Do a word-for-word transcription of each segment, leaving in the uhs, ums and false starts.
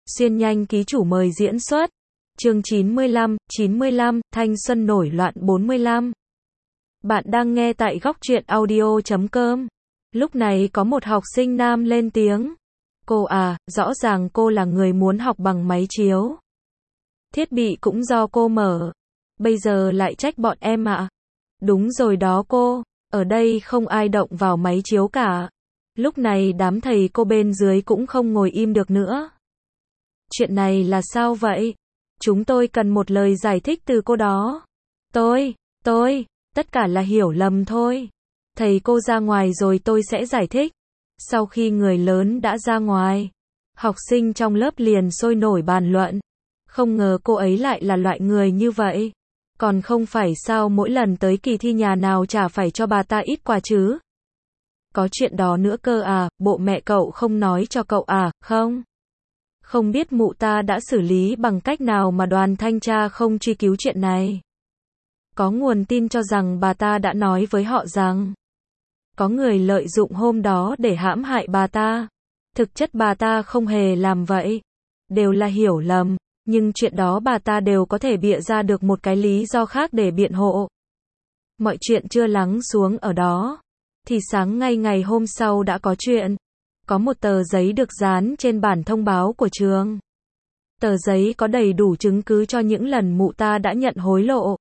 Xuyên nhanh ký chủ mời diễn xuất. Chương chín mươi lăm, chín mươi lăm, thanh xuân nổi loạn bốn mươi lăm. Bạn đang nghe tại góc truyện audio chấm com. Lúc này có một học sinh nam lên tiếng. Cô à, rõ ràng cô là người muốn học bằng máy chiếu. Thiết bị cũng do cô mở. Bây giờ lại trách bọn em ạ. À? Đúng rồi đó cô, ở đây không ai động vào máy chiếu cả. Lúc này đám thầy cô bên dưới cũng không ngồi im được nữa. Chuyện này là sao vậy? Chúng tôi cần một lời giải thích từ cô đó. Tôi, tôi, tất cả là hiểu lầm thôi. Thầy cô ra ngoài rồi tôi sẽ giải thích. Sau khi người lớn đã ra ngoài, học sinh trong lớp liền sôi nổi bàn luận. Không ngờ cô ấy lại là loại người như vậy. Còn không phải sao mỗi lần tới kỳ thi nhà nào chả phải cho bà ta ít quà chứ. Có chuyện đó nữa cơ à, bộ mẹ cậu không nói cho cậu à, không? Không biết mụ ta đã xử lý bằng cách nào mà đoàn thanh tra không truy cứu chuyện này. Có nguồn tin cho rằng bà ta đã nói với họ rằng có người lợi dụng hôm đó để hãm hại bà ta. Thực chất bà ta không hề làm vậy. Đều là hiểu lầm, nhưng chuyện đó bà ta đều có thể bịa ra được một cái lý do khác để biện hộ. Mọi chuyện chưa lắng xuống ở đó, thì sáng ngay ngày hôm sau đã có chuyện. Có một tờ giấy được dán trên bản thông báo của trường. Tờ giấy có đầy đủ chứng cứ cho những lần mụ ta đã nhận hối lộ.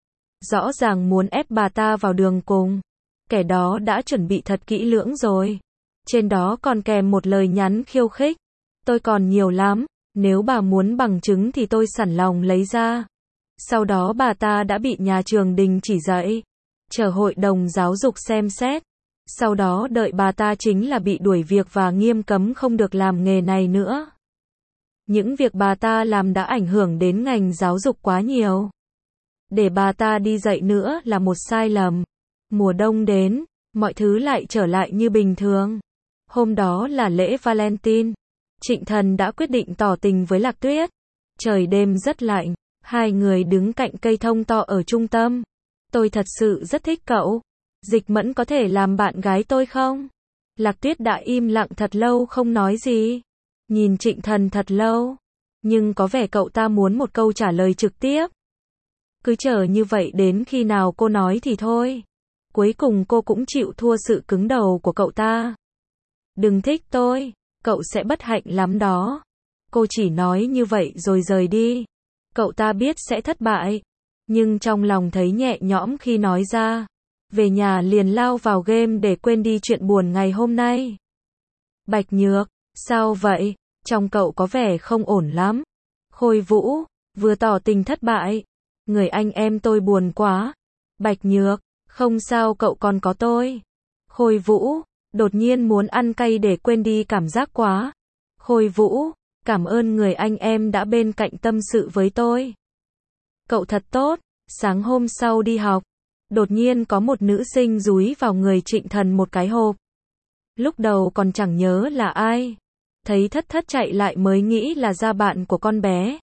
Rõ ràng muốn ép bà ta vào đường cùng. Kẻ đó đã chuẩn bị thật kỹ lưỡng rồi. Trên đó còn kèm một lời nhắn khiêu khích. Tôi còn nhiều lắm, nếu bà muốn bằng chứng thì tôi sẵn lòng lấy ra. Sau đó bà ta đã bị nhà trường đình chỉ dạy. Chờ hội đồng giáo dục xem xét. Sau đó đợi bà ta chính là bị đuổi việc và nghiêm cấm không được làm nghề này nữa. Những việc bà ta làm đã ảnh hưởng đến ngành giáo dục quá nhiều. Để bà ta đi dạy nữa là một sai lầm. Mùa đông đến, mọi thứ lại trở lại như bình thường. Hôm đó là lễ Valentine. Trịnh Thần đã quyết định tỏ tình với Lạc Tuyết. Trời đêm rất lạnh, hai người đứng cạnh cây thông to ở trung tâm. Tôi thật sự rất thích cậu. Dịch Mẫn có thể làm bạn gái tôi không? Lạc Tuyết đã im lặng thật lâu không nói gì. Nhìn Trịnh Thần thật lâu. Nhưng có vẻ cậu ta muốn một câu trả lời trực tiếp. Cứ chờ như vậy đến khi nào cô nói thì thôi. Cuối cùng cô cũng chịu thua sự cứng đầu của cậu ta. Đừng thích tôi, cậu sẽ bất hạnh lắm đó. Cô chỉ nói như vậy rồi rời đi. Cậu ta biết sẽ thất bại. Nhưng trong lòng thấy nhẹ nhõm khi nói ra. Về nhà liền lao vào game để quên đi chuyện buồn ngày hôm nay. Bạch Nhược, sao vậy? Trong cậu có vẻ không ổn lắm. Khôi Vũ, vừa tỏ tình thất bại. Người anh em tôi buồn quá. Bạch Nhược, không sao cậu còn có tôi. Khôi Vũ, đột nhiên muốn ăn cay để quên đi cảm giác quá. Khôi Vũ, cảm ơn người anh em đã bên cạnh tâm sự với tôi. Cậu thật tốt. Sáng hôm sau đi học, đột nhiên có một nữ sinh dúi vào người Trịnh Thần một cái hộp. Lúc đầu còn chẳng nhớ là ai. Thấy thất thất chạy lại mới nghĩ là gia bạn của con bé.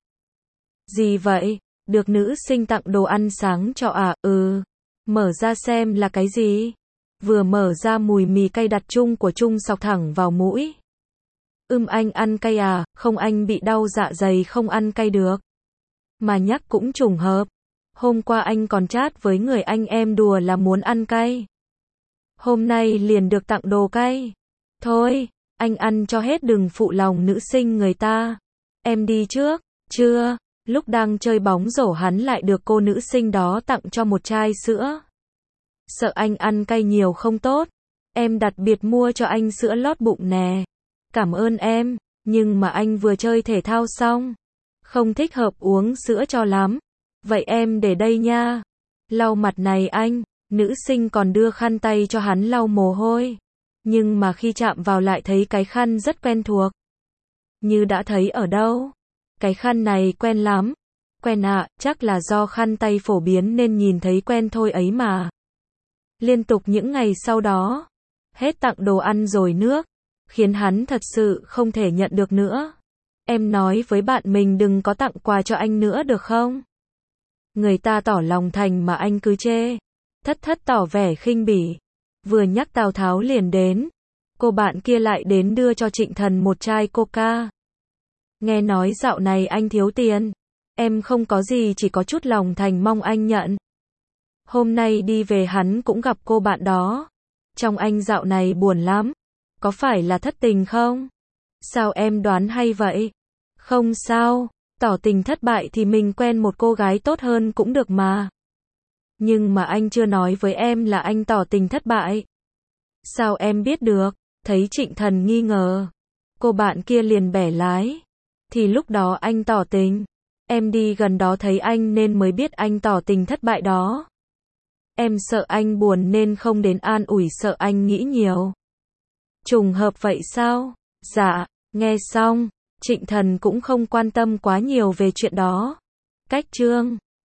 Gì vậy? Được nữ sinh tặng đồ ăn sáng cho à? Ừ. Mở ra xem là cái gì? Vừa mở ra mùi mì cay đặc trưng của Trung sộc thẳng vào mũi. Ưm anh ăn cay à? Không, anh bị đau dạ dày không ăn cay được. Mà nhắc cũng trùng hợp. Hôm qua anh còn chat với người anh em đùa là muốn ăn cay. Hôm nay liền được tặng đồ cay. Thôi, anh ăn cho hết đừng phụ lòng nữ sinh người ta. Em đi trước. Chưa. Lúc đang chơi bóng rổ hắn lại được cô nữ sinh đó tặng cho một chai sữa. Sợ anh ăn cay nhiều không tốt. Em đặc biệt mua cho anh sữa lót bụng nè. Cảm ơn em. Nhưng mà anh vừa chơi thể thao xong. Không thích hợp uống sữa cho lắm. Vậy em để đây nha. Lau mặt này anh. Nữ sinh còn đưa khăn tay cho hắn lau mồ hôi. Nhưng mà khi chạm vào lại thấy cái khăn rất quen thuộc. Như đã thấy ở đâu. Cái khăn này quen lắm. Quen ạ, à, chắc là do khăn tay phổ biến nên nhìn thấy quen thôi ấy mà. Liên tục những ngày sau đó. Hết tặng đồ ăn rồi nước. Khiến hắn thật sự không thể nhận được nữa. Em nói với bạn mình đừng có tặng quà cho anh nữa được không? Người ta tỏ lòng thành mà anh cứ chê. Thất thất tỏ vẻ khinh bỉ. Vừa nhắc Tào Tháo liền đến. Cô bạn kia lại đến đưa cho Trịnh Thần một chai coca. Nghe nói dạo này anh thiếu tiền. Em không có gì, chỉ có chút lòng thành mong anh nhận. Hôm nay đi về hắn cũng gặp cô bạn đó. Trong anh dạo này buồn lắm. Có phải là thất tình không? Sao em đoán hay vậy? Không sao, tỏ tình thất bại thì mình quen một cô gái tốt hơn cũng được mà. Nhưng mà anh chưa nói với em là anh tỏ tình thất bại. Sao em biết được? Thấy Trịnh Thần nghi ngờ. Cô bạn kia liền bẻ lái. Thì lúc đó anh tỏ tình. Em đi gần đó thấy anh nên mới biết anh tỏ tình thất bại đó. Em sợ anh buồn nên không đến an ủi, sợ anh nghĩ nhiều. Trùng hợp vậy sao? Dạ, nghe xong, Trịnh Thần cũng không quan tâm quá nhiều về chuyện đó. Cách chương